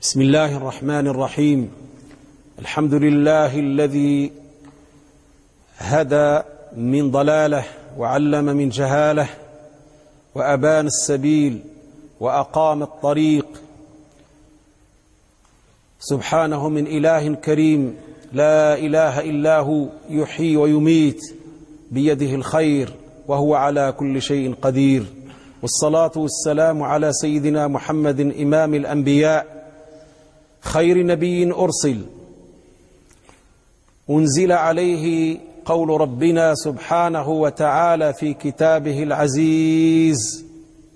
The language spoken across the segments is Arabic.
بسم الله الرحمن الرحيم. الحمد لله الذي هدى من ضلاله وعلم من جهاله وأبان السبيل وأقام الطريق، سبحانه من إله كريم لا إله إلا هو، يحيي ويميت بيده الخير وهو على كل شيء قدير. والصلاة والسلام على سيدنا محمد إمام الأنبياء، خير نبي أرسل، أنزل عليه قول ربنا سبحانه وتعالى في كتابه العزيز: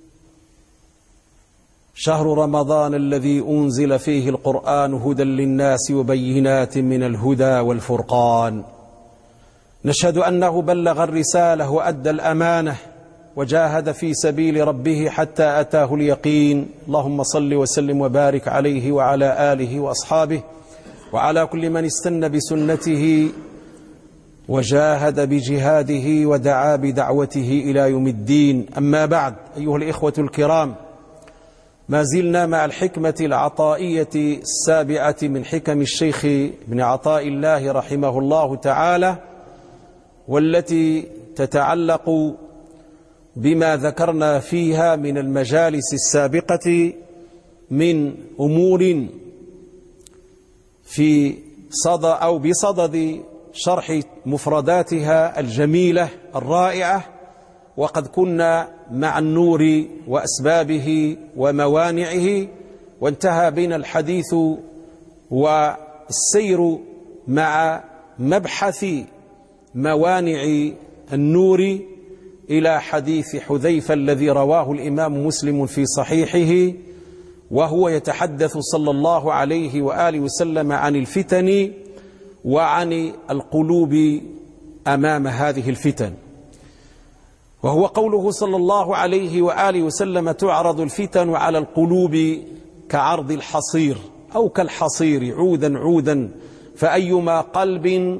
شهر رمضان الذي أنزل فيه القرآن هدى للناس وبينات من الهدى والفرقان. نشهد أنه بلغ الرسالة وأدى الأمانة وجاهد في سبيل ربه حتى أتاه اليقين. اللهم صل وسلم وبارك عليه وعلى آله وأصحابه وعلى كل من استنى بسنته وجاهد بجهاده ودعا بدعوته إلى يوم الدين. أما بعد، أيها الإخوة الكرام، ما زلنا مع الحكمة العطائية السابعة من حكم الشيخ ابن عطاء الله رحمه الله تعالى، والتي تتعلق بما ذكرنا فيها من المجالس السابقة من أمور في بصدد شرح مفرداتها الجميلة الرائعة. وقد كنا مع النور وأسبابه وموانعه، وانتهى بنا الحديث والسير مع مبحث موانع النور إلى حديث حذيفة الذي رواه الإمام مسلم في صحيحه، وهو يتحدث صلى الله عليه وآله وسلم عن الفتن وعن القلوب أمام هذه الفتن. وهو قوله صلى الله عليه وآله وسلم: تعرض الفتن على القلوب كعرض الحصير أو كالحصير عودا عودا، فأيما قلب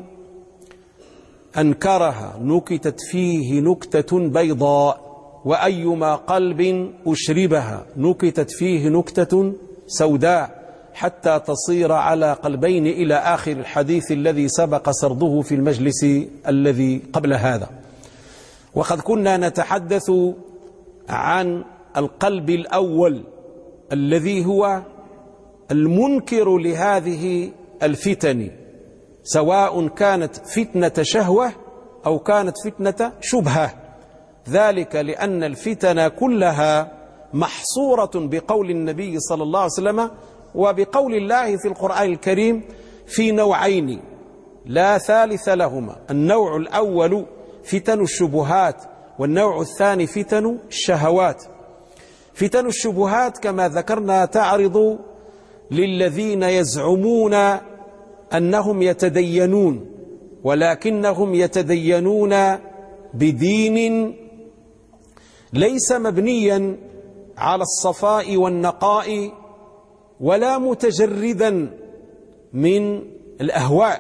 أنكرها نكتت فيه نكتة بيضاء، وأيما قلب أشربها نكتت فيه نكتة سوداء، حتى تصير على قلبين، إلى آخر الحديث الذي سبق سرده في المجلس الذي قبل هذا. وقد كنا نتحدث عن القلب الأول الذي هو المنكر لهذه الفتن، سواء كانت فتنة شهوة أو كانت فتنة شبهة، ذلك لأن الفتن كلها محصورة بقول النبي صلى الله عليه وسلم وبقول الله في القرآن الكريم في نوعين لا ثالث لهما: النوع الأول فتن الشبهات، والنوع الثاني فتن الشهوات. فتن الشبهات كما ذكرنا تعرض للذين يزعمون أنهم يتدينون، ولكنهم يتدينون بدين ليس مبنيا على الصفاء والنقاء ولا متجردا من الأهواء،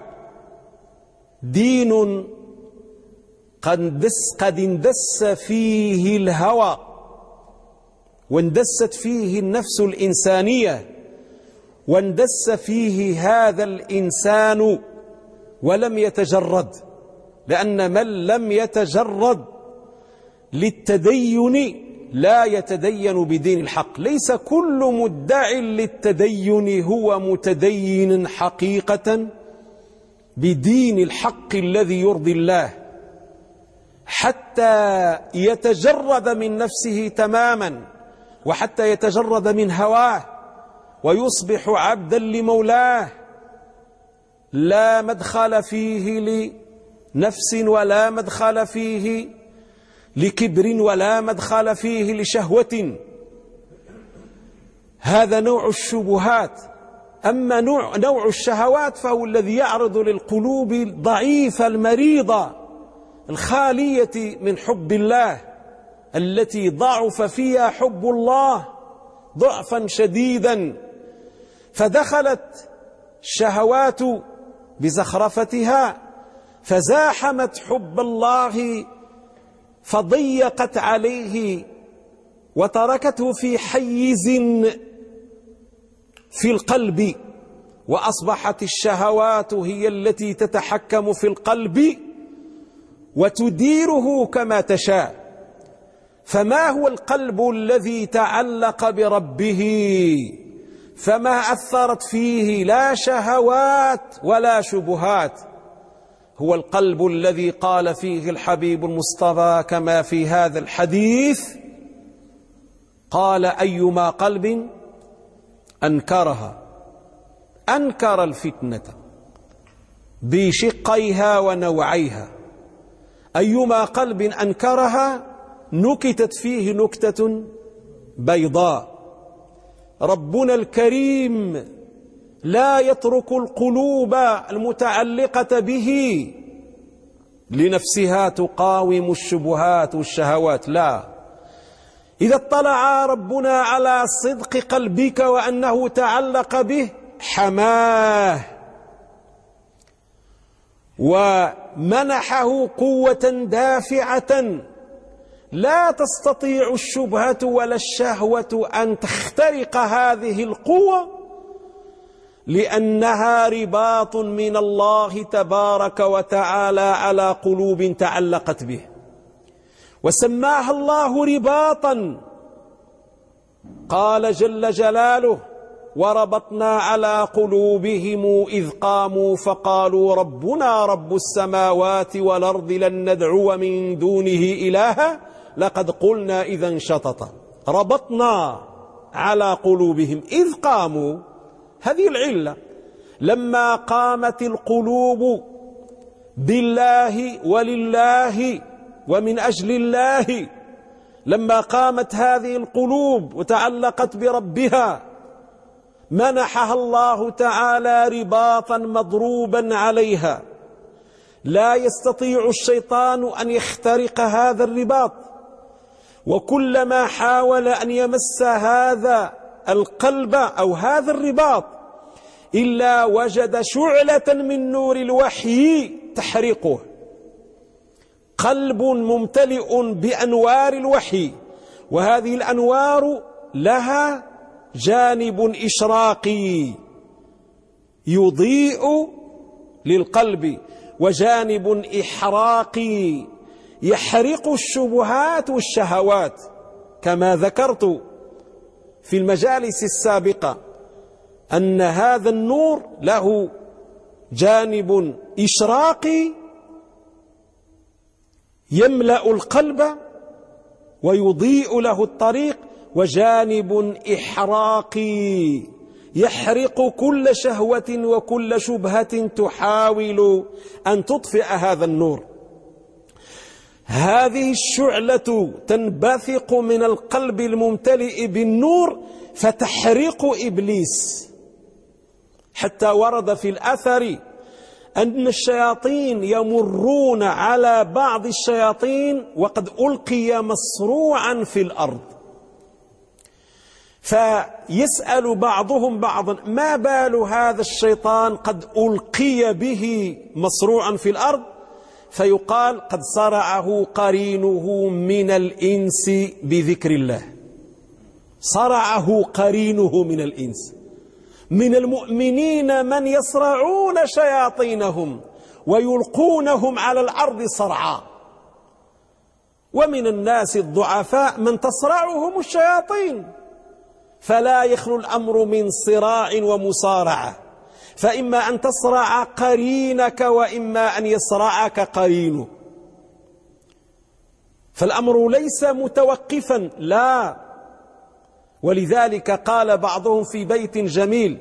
دين قد اندس فيه الهوى واندست فيه النفس الإنسانية واندس فيه هذا الإنسان ولم يتجرد، لأن من لم يتجرد للتدين لا يتدين بدين الحق. ليس كل مدع للتدين هو متدين حقيقة بدين الحق الذي يرضي الله، حتى يتجرد من نفسه تماما، وحتى يتجرد من هواه ويصبح عبدا لمولاه، لا مدخل فيه لنفس ولا مدخل فيه لكبر ولا مدخل فيه لشهوة. هذا نوع الشبهات. أما نوع الشهوات فهو الذي يعرض للقلوب الضعيفة المريضة الخالية من حب الله، التي ضعف فيها حب الله ضعفا شديدا، فدخلت الشهوات بزخرفتها فزاحمت حب الله، فضيقت عليه وتركته في حيز في القلب، وأصبحت الشهوات هي التي تتحكم في القلب وتديره كما تشاء. فما هو القلب الذي تعلق بربه فما أثرت فيه لا شهوات ولا شبهات؟ هو القلب الذي قال فيه الحبيب المصطفى كما في هذا الحديث، قال: أيما قلب أنكرها، أنكر الفتنة بشقيها ونوعيها، أيما قلب أنكرها نكتت فيه نكتة بيضاء. ربنا الكريم لا يترك القلوب المتعلقة به لنفسها تقاوم الشبهات والشهوات، لا. إذا اطلع ربنا على صدق قلبك وأنه تعلق به حماه ومنحه قوة دافعة لا تستطيع الشبهة ولا الشهوة أن تخترق هذه القوة، لأنها رباط من الله تبارك وتعالى على قلوب تعلقت به، وسماها الله رباطا. قال جل جلاله: وربطنا على قلوبهم إذ قاموا فقالوا ربنا رب السماوات والأرض لن ندعو من دونه إلها لقد قلنا إذا شططا. ربطنا على قلوبهم إذ قاموا، هذه العلة. لما قامت القلوب بالله ولله ومن أجل الله، لما قامت هذه القلوب وتعلقت بربها، منحها الله تعالى رباطا مضروبا عليها، لا يستطيع الشيطان أن يخترق هذا الرباط. وكلما حاول أن يمس هذا القلب أو هذا الرباط إلا وجد شعلة من نور الوحي تحرقه. قلب ممتلئ بأنوار الوحي، وهذه الأنوار لها جانب إشراقي يضيء للقلب، وجانب إحراقي يحرق الشبهات والشهوات. كما ذكرت في المجالس السابقة أن هذا النور له جانب إشراقي يملأ القلب ويضيء له الطريق، وجانب إحراقي يحرق كل شهوة وكل شبهة تحاول أن تطفئ هذا النور. هذه الشعلة تنبثق من القلب الممتلئ بالنور فتحرق إبليس، حتى ورد في الأثر أن الشياطين يمرون على بعض الشياطين وقد ألقي مصروعا في الأرض، فيسأل بعضهم بعضا: ما بال هذا الشيطان قد ألقي به مصروعا في الأرض؟ فيقال: قد صرعه قرينه من الإنس بذكر الله. صرعه قرينه من الإنس، من المؤمنين من يصرعون شياطينهم ويلقونهم على الأرض صرعا، ومن الناس الضعفاء من تصرعهم الشياطين. فلا يخلو الأمر من صراع ومصارعة، فإما أن تصرع قرينك وإما أن يصرعك قرينه. فالأمر ليس متوقفا، لا. ولذلك قال بعضهم في بيت جميل،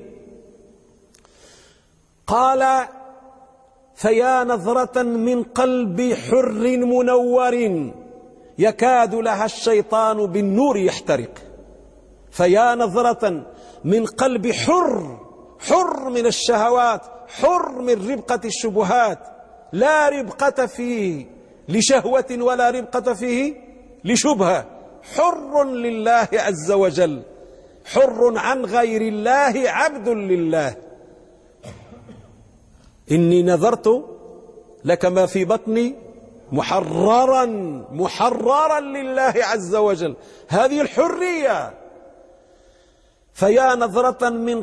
قال: فيا نظرة من قلب حر منور يكاد لها الشيطان بالنور يحترق. فيا نظرة من قلب حر، حر من الشهوات، حر من ربقة الشبهات، لا ربقة فيه لشهوة ولا ربقة فيه لشبهة، حر لله عز وجل، حر عن غير الله، عبد لله. إني نذرت لك ما في بطني محررا لله عز وجل. هذه الحرية. فيا نظرة من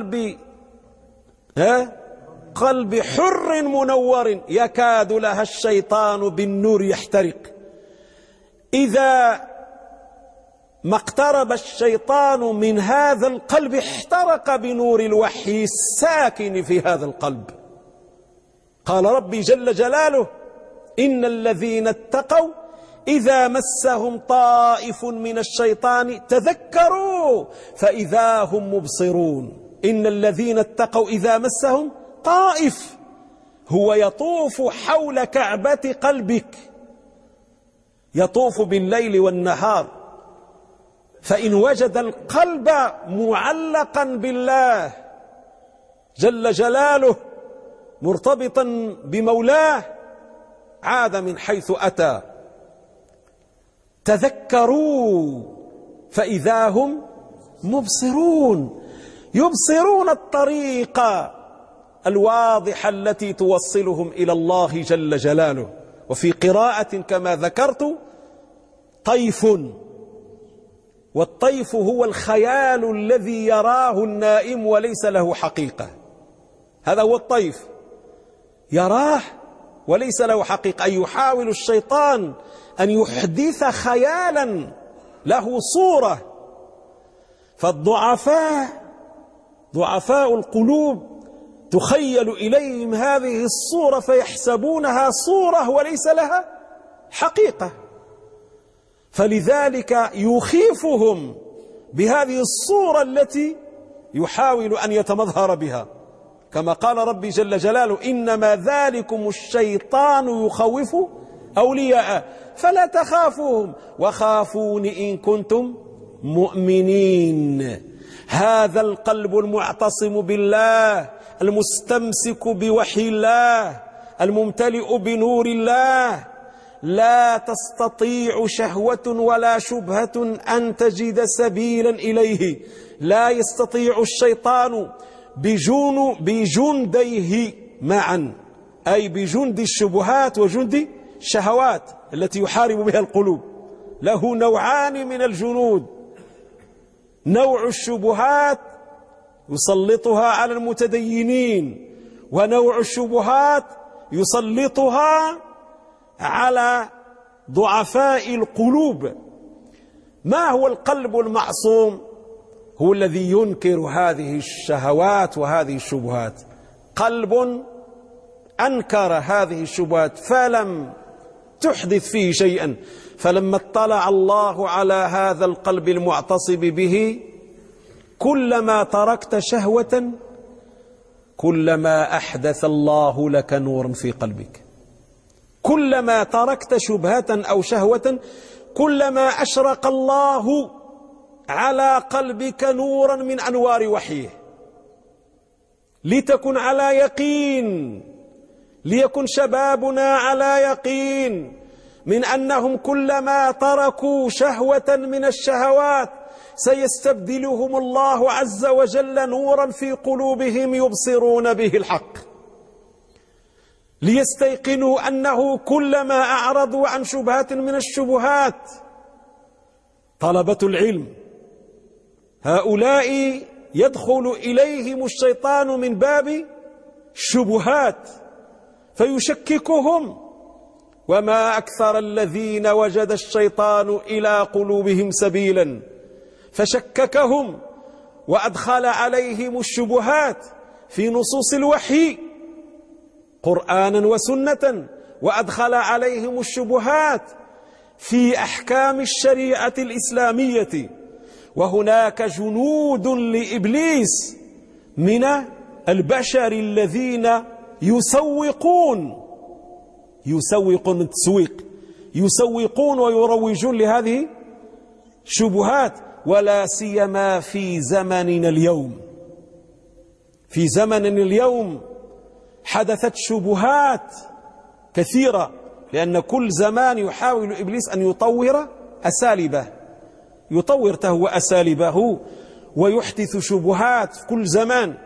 قلب حر منور يكاد لها الشيطان بالنور يحترق. إذا ما اقترب الشيطان من هذا القلب احترق بنور الوحي الساكن في هذا القلب. قال ربي جل جلاله: إن الذين اتقوا إذا مسهم طائف من الشيطان تذكروا فإذا هم مبصرون. إن الذين اتقوا إذا مسهم طائف، هو يطوف حول كعبة قلبك، يطوف بالليل والنهار، فإن وجد القلب معلقا بالله جل جلاله مرتبطا بمولاه عاد من حيث أتى. تذكروا فإذا هم مبصرون، يبصرون الطريق الواضحة التي توصلهم إلى الله جل جلاله. وفي قراءة كما ذكرت: طيف، والطيف هو الخيال الذي يراه النائم وليس له حقيقة. هذا هو الطيف، يراه وليس له حقيقة، أي يحاول الشيطان أن يحدث خيالا له صورة. ضعفاء القلوب تخيل إليهم هذه الصورة فيحسبونها صورة وليس لها حقيقة، فلذلك يخيفهم بهذه الصورة التي يحاول أن يتمظهر بها، كما قال ربي جل جلاله: إنما ذلكم الشيطان يخوف أولياءه فلا تخافوهم وخافون إن كنتم مؤمنين. هذا القلب المعتصم بالله المستمسك بوحي الله الممتلئ بنور الله لا تستطيع شهوة ولا شبهة أن تجد سبيلا إليه. لا يستطيع الشيطان بجنديه معا، أي بجند الشبهات وجند الشهوات التي يحارب بها القلوب. له نوعان من الجنود: نوع الشبهات يسلطها على المتدينين، ونوع الشبهات يسلطها على ضعفاء القلوب. ما هو القلب المعصوم؟ هو الذي ينكر هذه الشهوات وهذه الشبهات. قلب أنكر هذه الشبهات فلم تحدث فيه شيئا، فلما اطلع الله على هذا القلب المعتصب به كلما تركت شهوة كلما أحدث الله لك نورا في قلبك، كلما تركت شبهة أو شهوة كلما أشرق الله على قلبك نورا من أنوار وحيه، لتكن على يقين، ليكن شبابنا على يقين من أنهم كلما تركوا شهوة من الشهوات سيستبدلهم الله عز وجل نورا في قلوبهم يبصرون به الحق، ليستيقنوا أنه كلما أعرضوا عن شبهة من الشبهات. طلبة العلم هؤلاء يدخل إليهم الشيطان من باب الشبهات فيشككهم، وما أكثر الذين وجد الشيطان إلى قلوبهم سبيلا فشككهم وأدخل عليهم الشبهات في نصوص الوحي قرآنا وسنة، وأدخل عليهم الشبهات في أحكام الشريعة الإسلامية. وهناك جنود لإبليس من البشر الذين يسوقون ويروجون لهذه الشبهات، ولا سيما في زمننا اليوم. في زمننا اليوم حدثت شبهات كثيرة، لأن كل زمان يحاول إبليس أن يطور أساليبه، يطور تهو أساليبه ويحدث شبهات في كل زمان.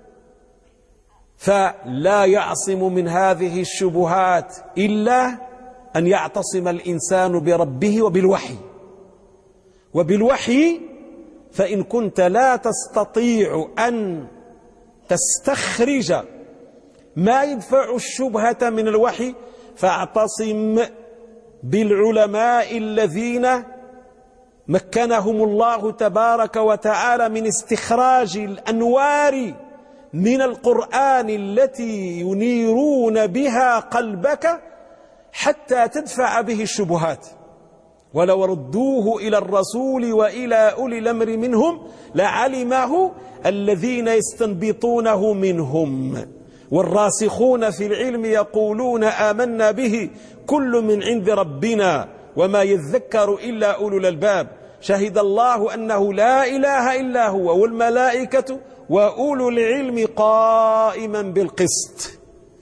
فلا يعصم من هذه الشبهات إلا أن يعتصم الإنسان بربه وبالوحي فإن كنت لا تستطيع أن تستخرج ما يدفع الشبهة من الوحي فاعتصم بالعلماء الذين مكنهم الله تبارك وتعالى من استخراج الأنوار من القرآن التي ينيرون بها قلبك حتى تدفع به الشبهات. ولو ردوه إلى الرسول وإلى أولي الأمر منهم لعلمه الذين يستنبطونه منهم. والراسخون في العلم يقولون آمنا به كل من عند ربنا وما يذكر إلا أولو الألباب شهد الله أنه لا إله إلا هو والملائكة وأولو العلم قائما بالقسط.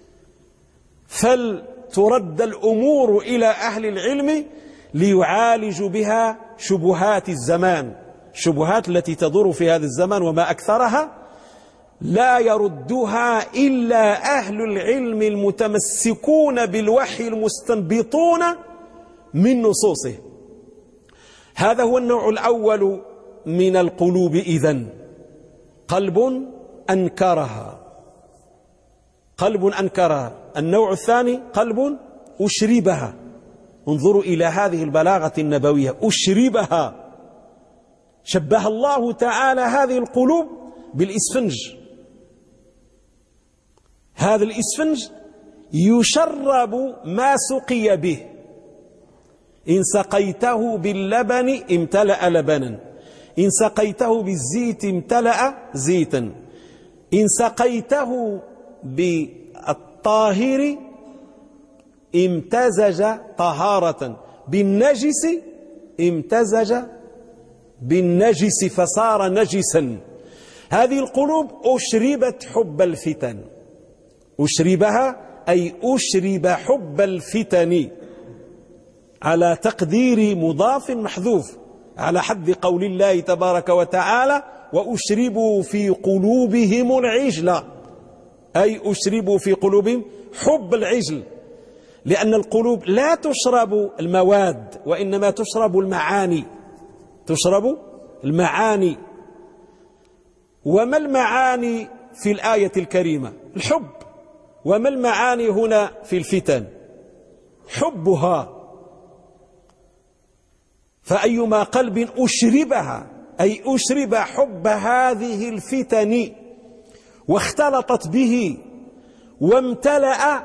فلترد الأمور إلى أهل العلم ليعالجوا بها شبهات الزمان، الشبهات التي تدور في هذا الزمان وما أكثرها لا يردها إلا أهل العلم المتمسكون بالوحي المستنبطون من نصوصه. هذا هو النوع الأول من القلوب إذن، قلب أنكرها، قلب أنكرها. النوع الثاني قلب أشربها. انظروا إلى هذه البلاغة النبوية، أشربها. شبه الله تعالى هذه القلوب بالإسفنج. هذا الإسفنج يشرب ما سقي به، إن سقيته باللبن امتلأ لبنا، إن سقيته بالزيت امتلأ زيتا، إن سقيته بالطاهر امتزج طهارة، بالنجس امتزج بالنجس فصار نجسا. هذه القلوب أشربت حب الفتن، أشربها أي أشرب حب الفتن على تقدير مضاف محذوف على حد قول الله تبارك وتعالى وأشربوا في قلوبهم العجل، أي أشربوا في قلوبهم حب العجل، لأن القلوب لا تشرب المواد وإنما تشرب المعاني، تشرب المعاني. وما المعاني في الآية الكريمة؟ الحب. وما المعاني هنا في الفتن؟ حبها. فأيما قلب أشربها أي أشرب حب هذه الفتن واختلطت به وامتلأ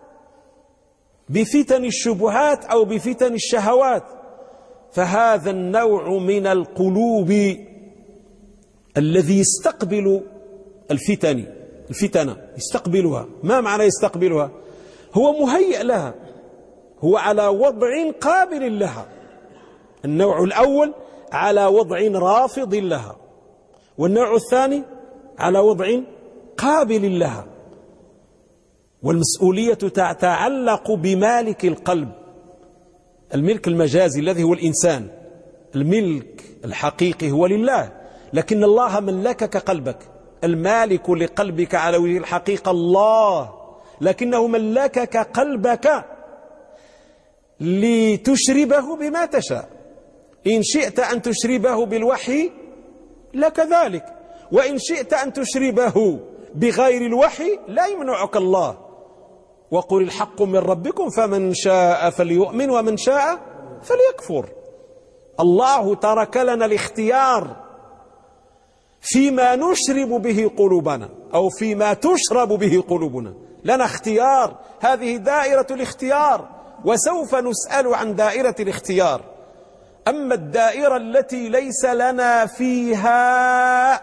بفتن الشبهات أو بفتن الشهوات، فهذا النوع من القلوب الذي يستقبل الفتن يستقبلها. ما معنى يستقبلها؟ هو مهيئ لها، هو على وضع قابل لها. النوع الأول على وضع رافض لها، والنوع الثاني على وضع قابل لها. والمسؤولية تتعلق بمالك القلب، الملك المجازي الذي هو الإنسان، الملك الحقيقي هو لله، لكن الله ملكك قلبك. المالك لقلبك على وجه الحقيقة الله، لكنه ملكك قلبك لتشربه بما تشاء. إن شئت أن تشربه بالوحي لك ذلك، وإن شئت أن تشربه بغير الوحي لا يمنعك الله. وقل الحق من ربكم فمن شاء فليؤمن ومن شاء فليكفر. الله ترك لنا الاختيار فيما نشرب به قلوبنا أو فيما تشرب به قلوبنا، لنا اختيار. هذه دائرة الاختيار، وسوف نسأل عن دائرة الاختيار. أما الدائرة التي ليس لنا فيها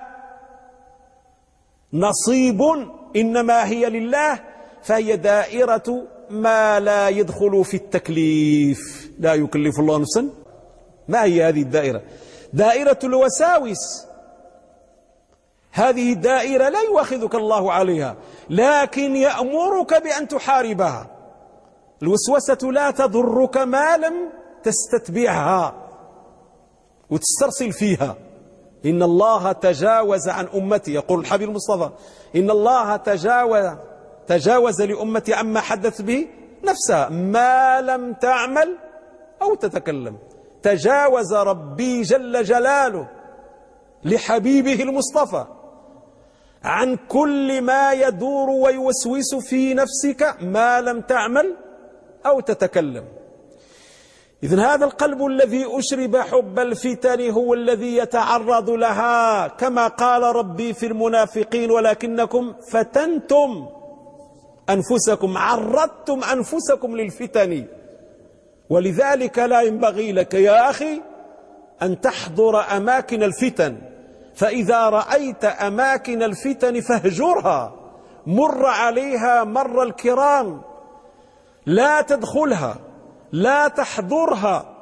نصيب إنما هي لله فهي دائرة ما لا يدخل في التكليف، لا يكلف الله نفسا. ما هي هذه الدائرة؟ دائرة الوساوس. هذه الدائرة لا يؤاخذك الله عليها، لكن يأمرك بأن تحاربها. الوسوسة لا تضرك ما لم تستتبعها وتسترسل فيها. إن الله تجاوز عن أمتي، يقول الحبيب المصطفى، إن الله تجاوز لأمتي عما حدث به نفسها ما لم تعمل أو تتكلم. تجاوز ربي جل جلاله لحبيبه المصطفى عن كل ما يدور ويوسوس في نفسك ما لم تعمل أو تتكلم. إذن هذا القلب الذي أشرب حب الفتن هو الذي يتعرض لها، كما قال ربي في المنافقين: ولكنكم فتنتم أنفسكم، عرضتم أنفسكم للفتن. ولذلك لا ينبغي لك يا أخي أن تحضر أماكن الفتن، فإذا رأيت أماكن الفتن فاهجرها، مر عليها مر الكرام، لا تدخلها، لا تحضرها،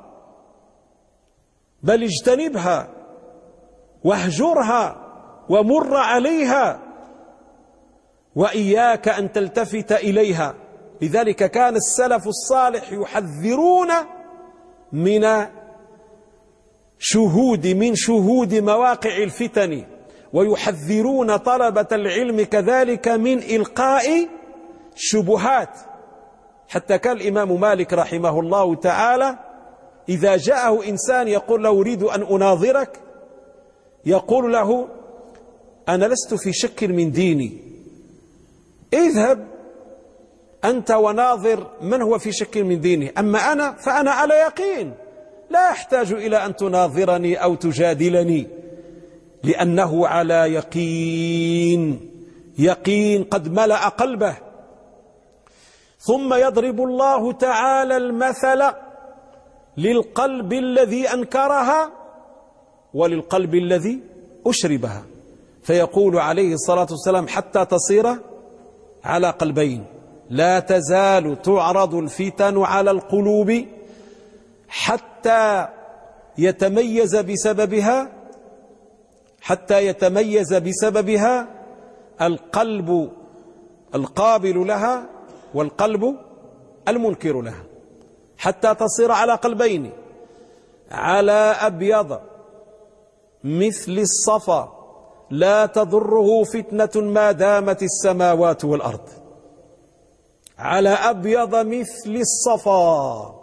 بل اجتنبها واهجرها ومر عليها، وإياك أن تلتفت إليها. لذلك كان السلف الصالح يحذرون من شهود مواقع الفتن، ويحذرون طلبة العلم كذلك من إلقاء الشبهات. حتى كان الإمام مالك رحمه الله تعالى إذا جاءه إنسان يقول له: أريد أن أناظرك، يقول له: أنا لست في شك من ديني، اذهب أنت وناظر من هو في شك من دينه، أما أنا فأنا على يقين، لا أحتاج إلى أن تناظرني أو تجادلني، لأنه على يقين قد ملأ قلبه. ثم يضرب الله تعالى المثل للقلب الذي أنكرها وللقلب الذي أشربها، فيقول عليه الصلاة والسلام: حتى تصير على قلبين، لا تزال تعرض الفتن على القلوب حتى يتميز بسببها القلب القابل لها والقلب المنكر لها، حتى تصير على قلبين، على أبيض مثل الصفا لا تضره فتنة ما دامت السماوات والأرض. على أبيض مثل الصفا،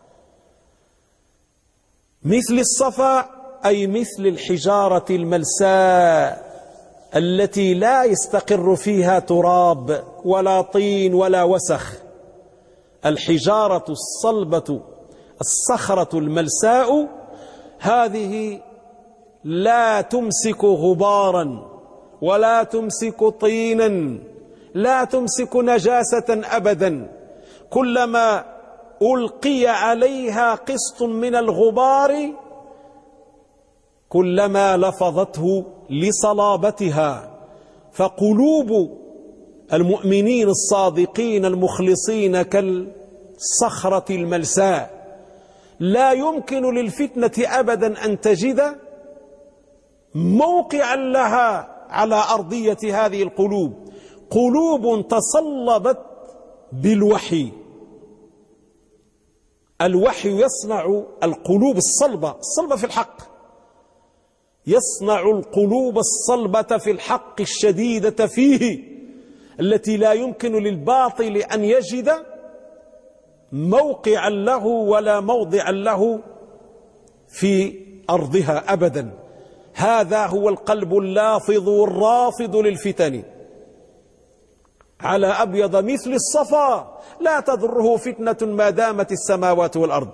مثل الصفا أي مثل الحجارة الملساء التي لا يستقر فيها تراب ولا طين ولا وسخ. الحجارة الصلبة الصخرة الملساء هذه لا تمسك غبارا ولا تمسك طينا، لا تمسك نجاسة أبدا. كلما ألقي عليها قسط من الغبار كلما لفظته لصلابتها. فقلوب المؤمنين الصادقين المخلصين كالصخرة الملساء، لا يمكن للفتنة أبدا أن تجد موقعا لها على أرضية هذه القلوب. قلوب تصلبت بالوحي. الوحي يصنع القلوب الصلبة في الحق، يصنع القلوب الصلبة في الحق الشديدة فيه، التي لا يمكن للباطل أن يجد موقعا له ولا موضعا له في أرضها أبدا. هذا هو القلب اللافظ الرافض للفتن. على أبيض مثل الصفا لا تضره فتنة ما دامت السماوات والأرض.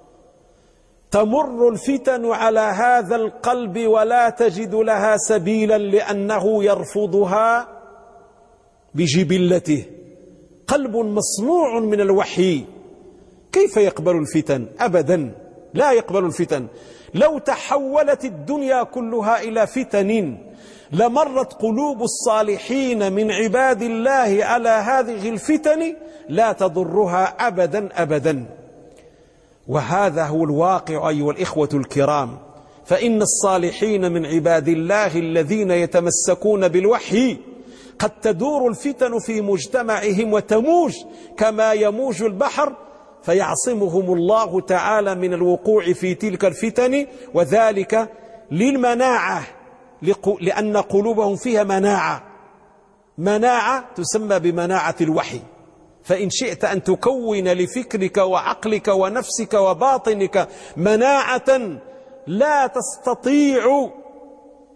تمر الفتن على هذا القلب ولا تجد لها سبيلا، لأنه يرفضها بجبلته. قلب مصنوع من الوحي، كيف يقبل الفتن؟ أبدا لا يقبل الفتن. لو تحولت الدنيا كلها إلى فتن لمرت قلوب الصالحين من عباد الله على هذه الفتن لا تضرها أبدا أبدا. وهذا هو الواقع أيها الإخوة الكرام. فإن الصالحين من عباد الله الذين يتمسكون بالوحي قد تدور الفتن في مجتمعهم وتموج كما يموج البحر، فيعصمهم الله تعالى من الوقوع في تلك الفتن، وذلك للمناعة، لأن قلوبهم فيها مناعة تسمى بمناعة الوحي. فإن شئت أن تكون لفكرك وعقلك ونفسك وباطنك مناعة لا تستطيع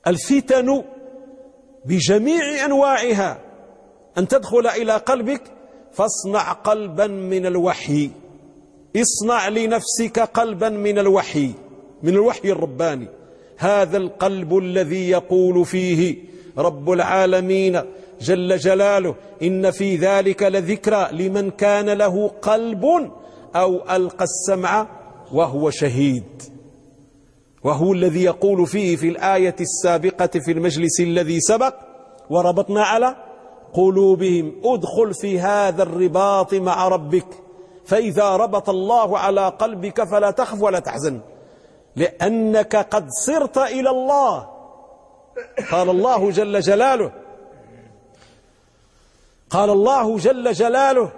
الفتن بجميع أنواعها أن تدخل إلى قلبك، فاصنع قلبا من الوحي. اصنع لنفسك قلبا من الوحي، من الوحي الرباني. هذا القلب الذي يقول فيه رب العالمين جل جلاله: إن في ذلك لذكرى لمن كان له قلب أو ألقى السمع وهو شهيد. وهو الذي يقول فيه في الآية السابقة في المجلس الذي سبق: وربطنا على قلوبهم. ادخل في هذا الرباط مع ربك، فإذا ربط الله على قلبك فلا تخف ولا تحزن، لأنك قد صرت إلى الله. قال الله جل جلاله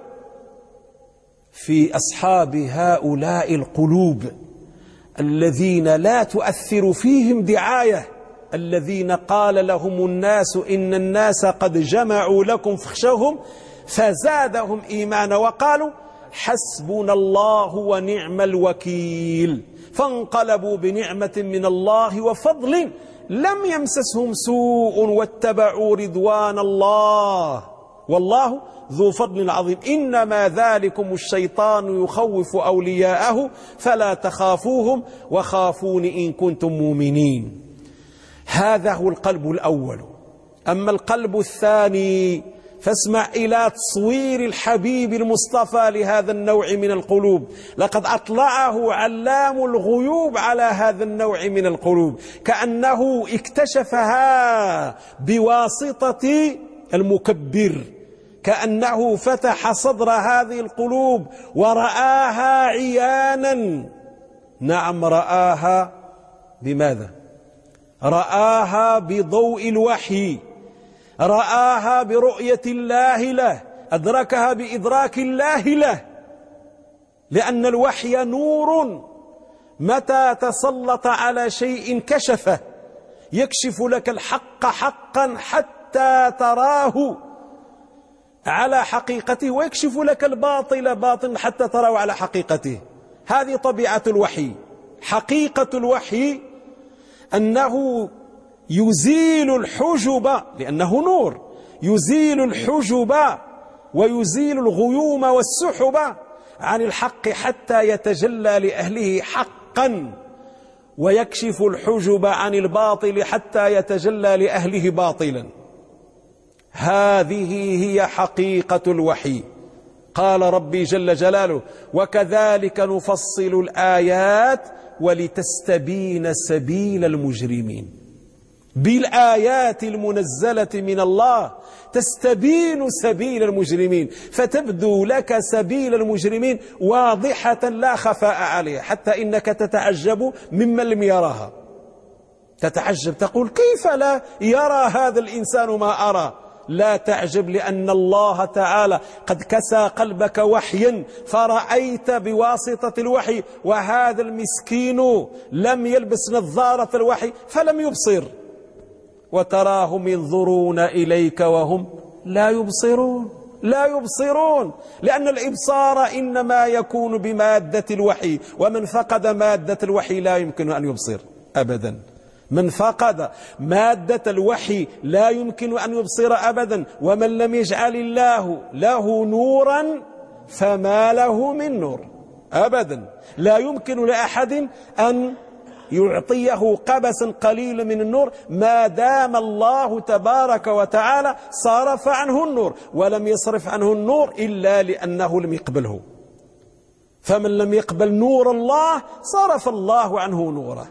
في أصحاب هؤلاء القلوب الذين لا تؤثر فيهم دعاية، الذين قال لهم الناس إن الناس قد جمعوا لكم فاخشوهم فزادهم إيمانا وقالوا حسبنا الله ونعم الوكيل، فانقلبوا بنعمة من الله وفضل لم يمسسهم سوء واتبعوا رضوان الله والله ذو فضل عظيم. إنما ذلكم الشيطان يخوف أولياءه فلا تخافوهم وخافون إن كنتم مؤمنين. هذا هو القلب الأول. أما القلب الثاني فاسمع إلى تصوير الحبيب المصطفى لهذا النوع من القلوب. لقد أطلعه علام الغيوب على هذا النوع من القلوب، كأنه اكتشفها بواسطة المكبر، كأنه فتح صدر هذه القلوب ورآها عيانا. نعم، رآها بماذا؟ رآها بضوء الوحي، رآها برؤية الله له، أدركها بإدراك الله له، لأن الوحي نور متى تسلط على شيء كشفه، يكشف لك الحق حقا حتى تراه على حقيقته، ويكشف لك الباطل باطلا حتى تراه على حقيقته. هذه طبيعة الوحي. حقيقة الوحي أنه يزيل الحجب، لأنه نور، يزيل الحجب ويزيل الغيوم والسحب عن الحق حتى يتجلى لأهله حقا، ويكشف الحجب عن الباطل حتى يتجلى لأهله باطلا. هذه هي حقيقة الوحي. قال ربي جل جلاله: وكذلك نفصل الآيات ولتستبين سبيل المجرمين. بالآيات المنزلة من الله تستبين سبيل المجرمين، فتبدو لك سبيل المجرمين واضحة لا خفاء عليها، حتى إنك تتعجب ممن لم يراها. تتعجب، تقول كيف لا يرى هذا الإنسان ما أرى؟ لا تعجب، لأن الله تعالى قد كسى قلبك وحيا فرأيت بواسطة الوحي، وهذا المسكين لم يلبس نظارة الوحي فلم يبصر، وتراهم ينظرون إليك وهم لا يبصرون، لأن الإبصار إنما يكون بمادة الوحي، ومن فقد مادة الوحي لا يمكن أن يبصر أبدا. من فقد مادة الوحي لا يمكن أن يبصر أبدا. ومن لم يجعل الله له نورا فما له من نور أبدا. لا يمكن لأحد أن يعطيه قبسا قليلا من النور ما دام الله تبارك وتعالى صرف عنه النور، ولم يصرف عنه النور إلا لأنه لم يقبله. فمن لم يقبل نور الله صرف الله عنه نوره.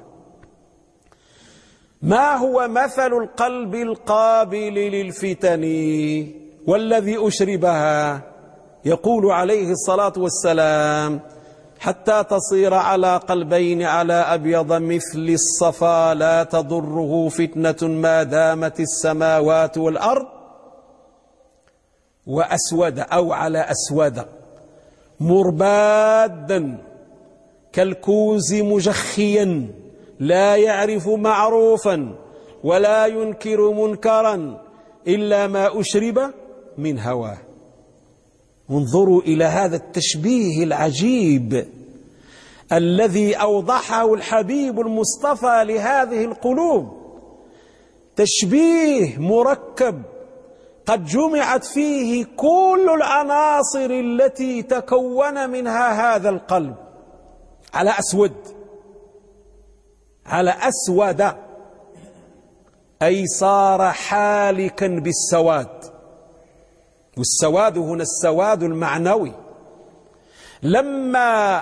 ما هو مثل القلب القابل للفتن والذي أشربها؟ يقول عليه الصلاة والسلام: حتى تصير على قلبين على أبيض مثل الصفا لا تضره فتنة ما دامت السماوات والأرض، وأسود أو على أسود مربادا كالكوز مجخيا لا يعرف معروفا ولا ينكر منكرا إلا ما أشرب من هواه. انظروا إلى هذا التشبيه العجيب الذي أوضحه الحبيب المصطفى لهذه القلوب. تشبيه مركب قد جمعت فيه كل العناصر التي تكون منها هذا القلب على أسود، أي صار حالكا بالسواد. والسواد هنا السواد المعنوي. لما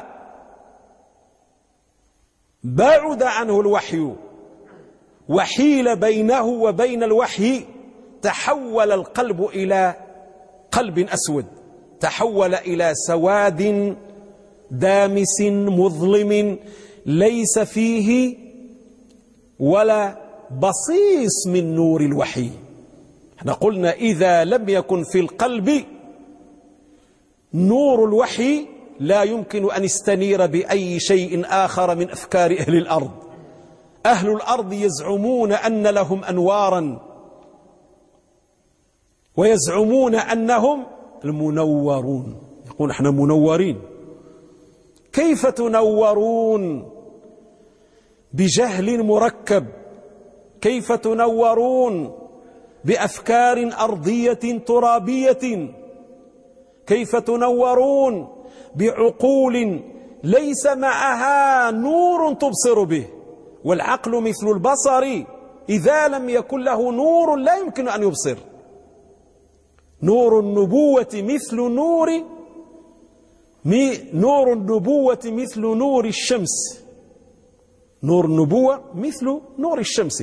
بعد عنه الوحي وحيل بينه وبين الوحي تحول القلب إلى قلب أسود، تحول إلى سواد دامس مظلم ليس فيه ولا بصيص من نور الوحي. احنا قلنا إذا لم يكن في القلب نور الوحي لا يمكن أن يستنير بأي شيء آخر من أفكار أهل الأرض. أهل الأرض يزعمون أن لهم أنوارا ويزعمون أنهم المنورون، يقول احنا منورين. كيف تنورون بجهل مركب؟ كيف تنورون بأفكار أرضية ترابية؟ كيف تنورون بعقول ليس معها نور تبصر به؟ والعقل مثل البصر، إذا لم يكن له نور لا يمكن أن يبصر. نور النبوة مثل نور الشمس. نور النبوة مثل نور الشمس،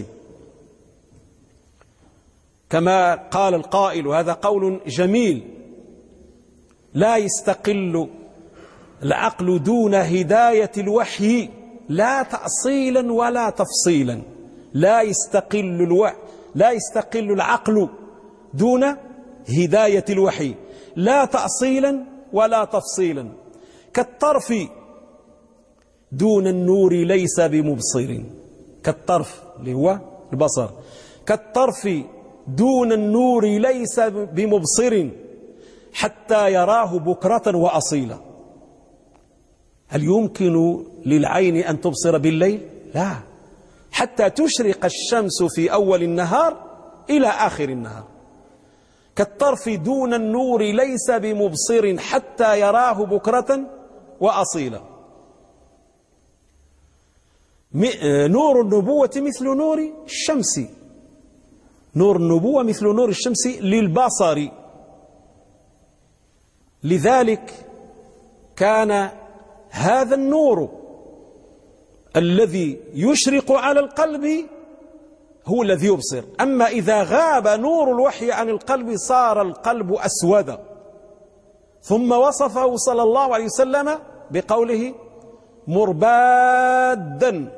كما قال القائل، وهذا قول جميل: لا يستقل العقل دون هداية الوحي لا تأصيلا ولا تفصيلا. لا يستقل العقل دون هداية الوحي لا تأصيلا ولا تفصيلا. كالطرف دون النور ليس بمبصر. كالطرف اللي هو البصر، كالطرف دون النور ليس بمبصر حتى يراه بكرة وأصيلا. هل يمكن للعين أن تبصر بالليل؟ لا، حتى تشرق الشمس في أول النهار إلى آخر النهار. كالطرف دون النور ليس بمبصر حتى يراه بكرة وأصيلا. نور النبوة مثل نور الشمس. نور النبوة مثل نور الشمس للبصر. لذلك كان هذا النور الذي يشرق على القلب هو الذي يبصر. أما إذا غاب نور الوحي عن القلب صار القلب أسود. ثم وصفه صلى الله عليه وسلم بقوله مربادا،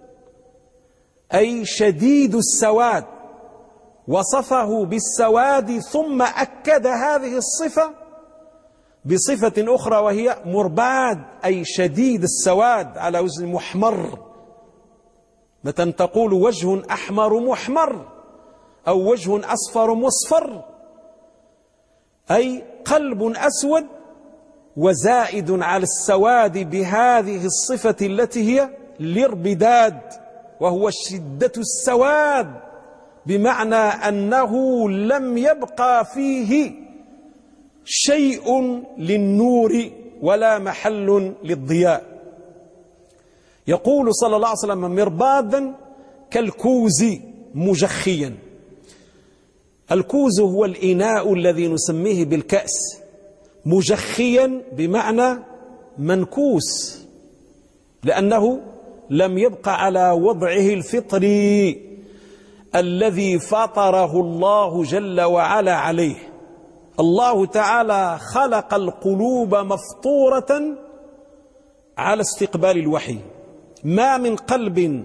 أي شديد السواد. وصفه بالسواد ثم أكد هذه الصفة بصفة أخرى وهي مرباد، أي شديد السواد، على وزن محمر. مثلا تقول وجه أحمر محمر أو وجه أصفر مصفر، أي قلب أسود وزائد على السواد بهذه الصفة التي هي الاربداد، وهو شدة السواد، بمعنى أنه لم يبقى فيه شيء للنور ولا محل للضياء. يقول صلى الله عليه وسلم مربادا كالكوز مجخيا. الكوز هو الإناء الذي نسميه بالكأس، مجخيا بمعنى منكوس، لأنه لم يبقى على وضعه الفطري الذي فطره الله جل وعلا عليه. الله تعالى خلق القلوب مفطورة على استقبال الوحي. ما من قلب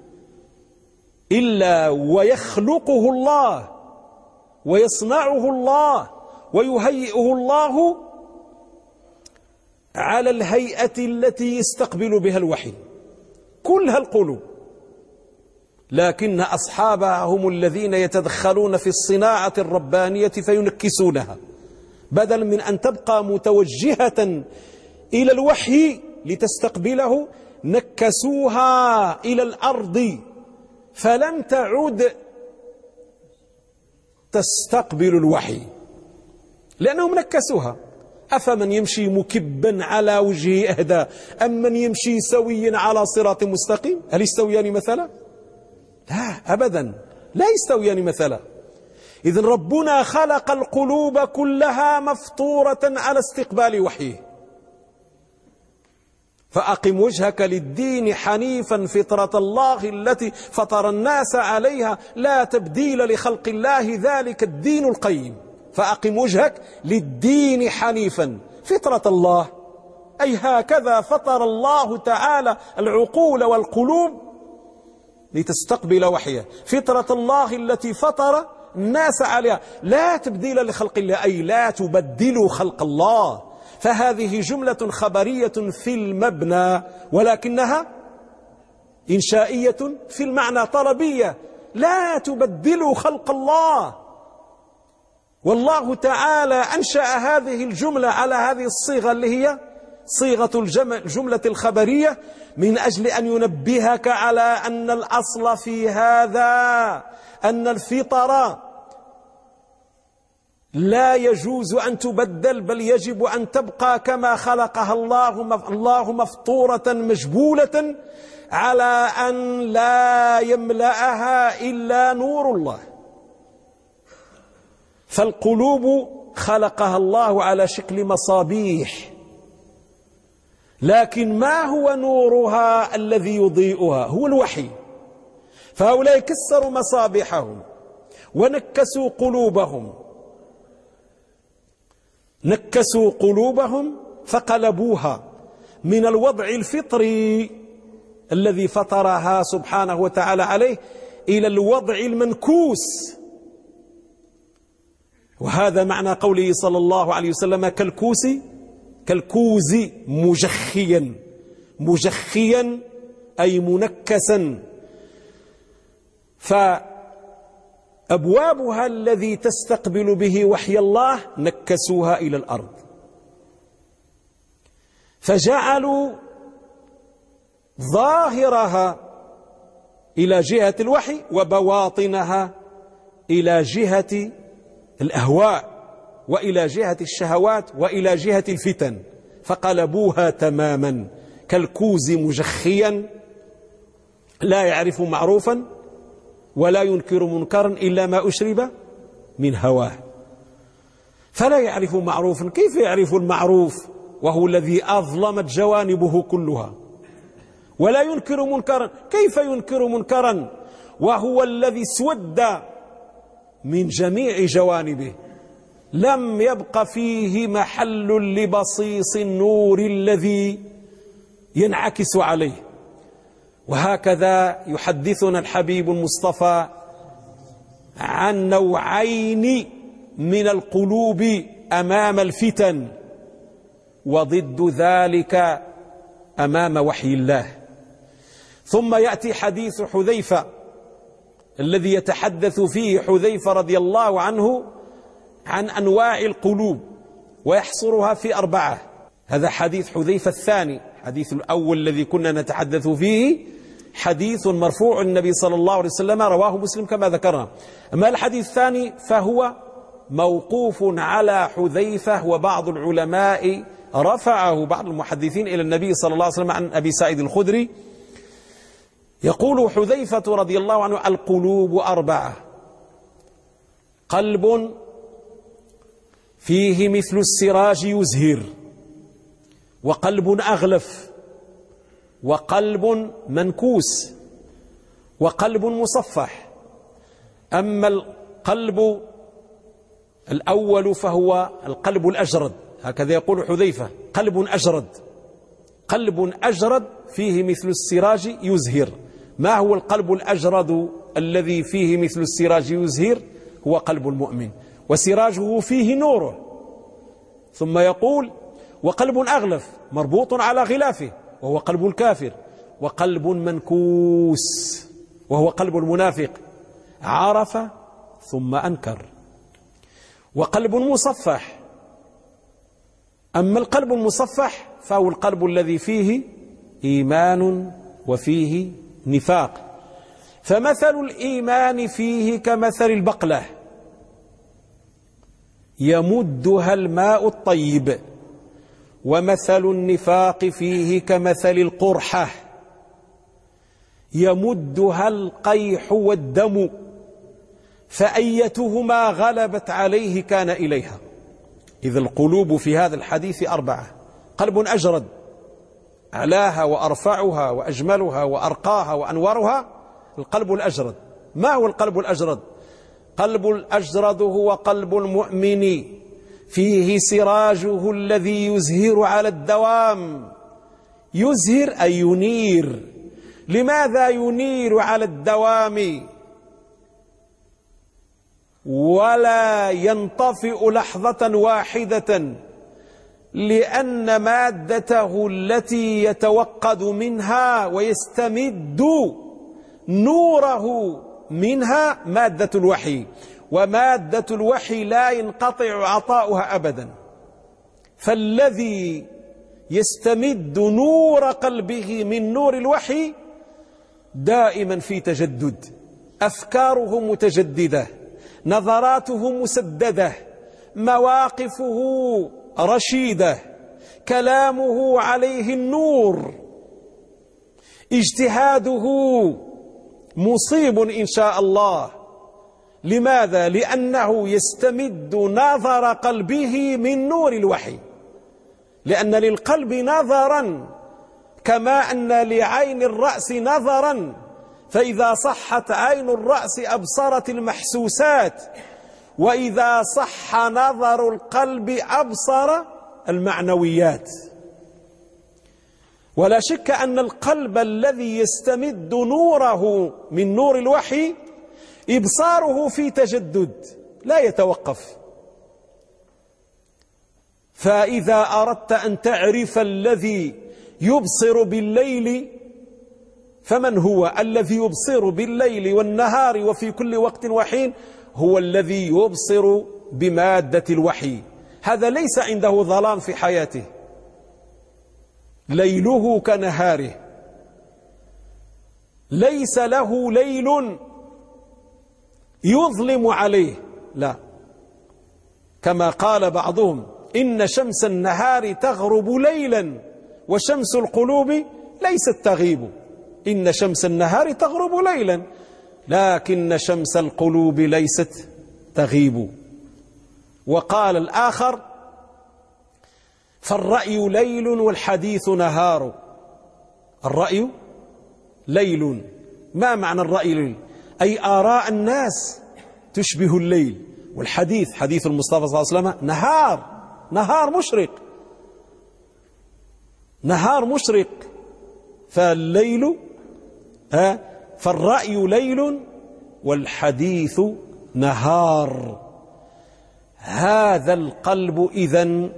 إلا ويخلقه الله ويصنعه الله ويهيئه الله على الهيئة التي يستقبل بها الوحي، كلها القلوب. لكن أصحابها هم الذين يتدخلون في الصناعة الربانية فينكسونها، بدلا من أن تبقى متوجهة إلى الوحي لتستقبله نكسوها إلى الأرض، فلم تعد تستقبل الوحي، لأنهم نكسوها. أفمن يمشي مكبا على وجهه أهدى أم من يمشي سويا على صراط مستقيم؟ هل يستويان مثلا؟ لا أبدا، لا يستويان مثلا. إذن ربنا خلق القلوب كلها مفطورة على استقبال وحيه. فأقم وجهك للدين حنيفا فطرة الله التي فطر الناس عليها لا تبديل لخلق الله ذلك الدين القيم. فأقم وجهك للدين حنيفا فطرة الله، أي هكذا فطر الله تعالى العقول والقلوب لتستقبل وحيه. فطرة الله التي فطر الناس عليها لا تبديل لخلق الله، أي لا تبدلوا خلق الله. فهذه جملة خبرية في المبنى ولكنها إنشائية في المعنى، طلبية. لا تبدلوا خلق الله. والله تعالى أنشأ هذه الجملة على هذه الصيغة اللي هي صيغة الجملة الخبرية من أجل أن ينبهك على أن الأصل في هذا أن الفطرة لا يجوز أن تبدل، بل يجب أن تبقى كما خلقها الله مفطورة مجبولة على أن لا يملأها إلا نور الله. فالقلوب خلقها الله على شكل مصابيح، لكن ما هو نورها الذي يضيئها؟ هو الوحي. فهؤلاء كسروا مصابيحهم ونكسوا قلوبهم فقلبوها من الوضع الفطري الذي فطرها سبحانه وتعالى عليه إلى الوضع المنكوس. وهذا معنى قوله صلى الله عليه وسلم كالكوز مجخيا أي منكسا. فأبوابها الذي تستقبل به وحي الله نكسوها إلى الأرض، فجعلوا ظاهرها إلى جهة الوحي وبواطنها إلى جهة الأهواء وإلى جهة الشهوات وإلى جهة الفتن، فقلبوها تماما كالكوز مجخيا لا يعرف معروفا ولا ينكر منكرا إلا ما أشرب من هواه. فلا يعرف معروفا، كيف يعرف المعروف وهو الذي أظلمت جوانبه كلها؟ ولا ينكر منكرا، كيف ينكر منكرا وهو الذي اسود من جميع جوانبه؟ لم يبق فيه محل لبصيص النور الذي ينعكس عليه. وهكذا يحدثنا الحبيب المصطفى عن نوعين من القلوب أمام الفتن، وضد ذلك أمام وحي الله. ثم يأتي حديث حذيفة الذي يتحدث فيه حذيفة رضي الله عنه عن أنواع القلوب ويحصرها في 4. هذا حديث حذيفة الثاني. حديث الأول الذي كنا نتحدث فيه حديث مرفوع النبي صلى الله عليه وسلم رواه مسلم كما ذكرنا. أما الحديث الثاني فهو موقوف على حذيفة، وبعض العلماء رفعه بعض المحدثين إلى النبي صلى الله عليه وسلم عن أبي سعيد الخدري. يقول حذيفة رضي الله عنه: القلوب 4: قلب فيه مثل السراج يزهر، وقلب أغلف، وقلب منكوس، وقلب مصفح. أما القلب الأول فهو القلب الأجرد، هكذا يقول حذيفة: قلب أجرد فيه مثل السراج يزهر. ما هو القلب الأجرد الذي فيه مثل السراج يزهر؟ هو قلب المؤمن، وسراجه فيه نوره. ثم يقول: وقلب أغلف مربوط على غلافه، وهو قلب الكافر. وقلب منكوس، وهو قلب المنافق، عرف ثم أنكر. وقلب مصفح. أما القلب المصفح فهو القلب الذي فيه إيمان وفيه نفاق. فمثل الإيمان فيه كمثل البقلة يمدها الماء الطيب، ومثل النفاق فيه كمثل القرحة يمدها القيح والدم، فأيتهما غلبت عليه كان إليها. إذ القلوب في هذا الحديث 4: قلب أجرد أعلاها وأرفعها وأجملها وأرقاها وأنورها القلب الأجرد. ما هو القلب الأجرد؟ قلب الأجرد هو قلب المؤمن، فيه سراجه الذي يزهر على الدوام. يزهر أي ينير. لماذا ينير على الدوام ولا ينطفئ لحظة واحدة؟ لأن مادته التي يتوقد منها ويستمد نوره منها مادة الوحي، ومادة الوحي لا ينقطع عطاؤها أبدا. فالذي يستمد نور قلبه من نور الوحي دائما في تجدد، أفكاره متجددة، نظراته مسددة، مواقفه رشيدة، كلامه عليه النور، اجتهاده مصيب إن شاء الله. لماذا؟ لأنه يستمد نظر قلبه من نور الوحي. لأن للقلب نظرا كما أن لعين الرأس نظرا، فإذا صحت عين الرأس أبصرت المحسوسات، وإذا صح نظر القلب أبصر المعنويات. ولا شك أن القلب الذي يستمد نوره من نور الوحي إبصاره في تجدد لا يتوقف. فإذا أردت أن تعرف الذي يبصر بالليل فمن هو؟ الذي يبصر بالليل والنهار وفي كل وقت وحين هو الذي يبصر بمادة الوحي. هذا ليس عنده ظلام في حياته، ليله كنهاره، ليس له ليل يظلم عليه، لا، كما قال بعضهم: إن شمس النهار تغرب ليلا وشمس القلوب ليست تغيب. إن شمس النهار تغرب ليلا لكن شمس القلوب ليست تغيب. وقال الآخر: فالرأي ليل والحديث نهار. الرأي ليل. ما معنى الرأي ليل؟ أي آراء الناس تشبه الليل، والحديث حديث المصطفى صلى الله عليه وسلم نهار مشرق، نهار مشرق. فالليل فالرأي ليل والحديث نهار. هذا القلب إذن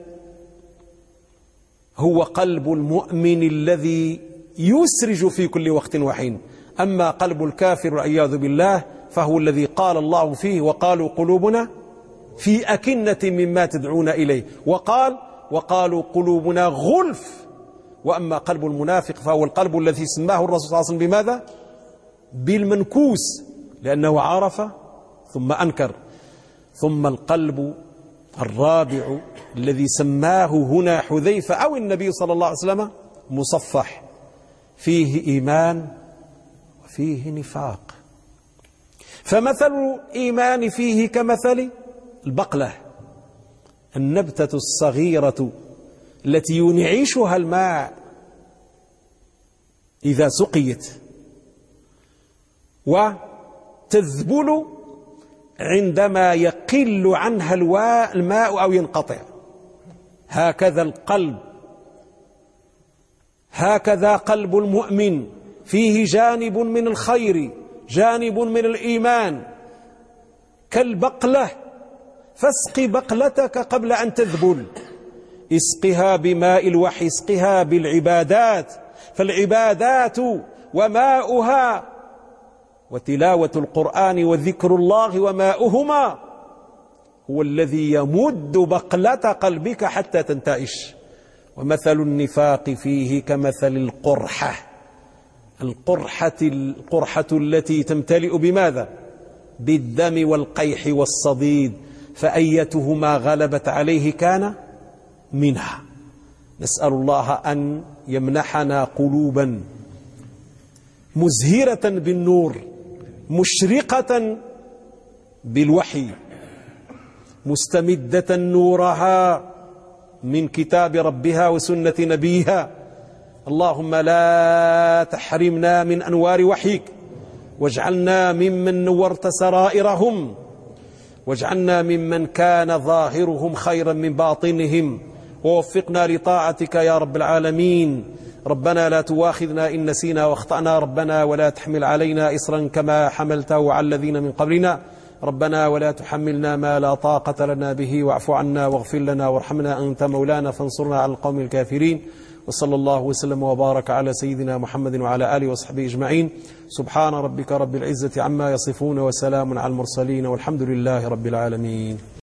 هو قلب المؤمن الذي يسرج في كل وقت وحين. أما قلب الكافر والعياذ بالله فهو الذي قال الله فيه: وقالوا قلوبنا في أكنة مما تدعون إليه، وقالوا قلوبنا غلف. وأما قلب المنافق فهو القلب الذي سماه الرسول صلى الله عليه وسلم بماذا؟ بالمنكوس، لأنه عرف ثم أنكر. ثم القلب الرابع الذي سماه هنا حذيفة أو النبي صلى الله عليه وسلم مصفح، فيه إيمان وفيه نفاق. فمثل الإيمان فيه كمثل البقلة، النبتة الصغيرة التي ينعشها الماء إذا سقيت وتذبل عندما يقل عنها الماء أو ينقطع. هكذا القلب، هكذا قلب المؤمن فيه جانب من الخير، جانب من الإيمان، كالبقلة. فاسق بقلتك قبل أن تذبل، اسقها بماء الوحي، اسقها بالعبادات، فالعبادات وماؤها وتلاوة القرآن وذكر الله وماؤهما هو الذي يمد بقلة قلبك حتى تنتعش. ومثل النفاق فيه كمثل القرحة التي تمتلئ بماذا؟ بالدم والقيح والصديد. فأيتهما غلبت عليه كان منها. نسأل الله أن يمنحنا قلوبا مزهرة بالنور، مشرقة بالوحي، مستمدة نورها من كتاب ربها وسنة نبيها. اللهم لا تحرمنا من أنوار وحيك، واجعلنا ممن نورت سرائرهم، واجعلنا ممن كان ظاهرهم خيرا من باطنهم، ووفقنا لطاعتك يا رب العالمين. ربنا لا تواخذنا إن نسينا واخطأنا، ربنا ولا تحمل علينا إصرا كما حملته على الذين من قبلنا، ربنا ولا تحملنا ما لا طاقة لنا به، واعف عنا واغفر لنا وارحمنا، أنت مولانا فانصرنا على القوم الكافرين. وصلى الله وسلم وبارك على سيدنا محمد وعلى آله وصحبه أجمعين. سبحان ربك رب العزة عما يصفون، وسلام على المرسلين، والحمد لله رب العالمين.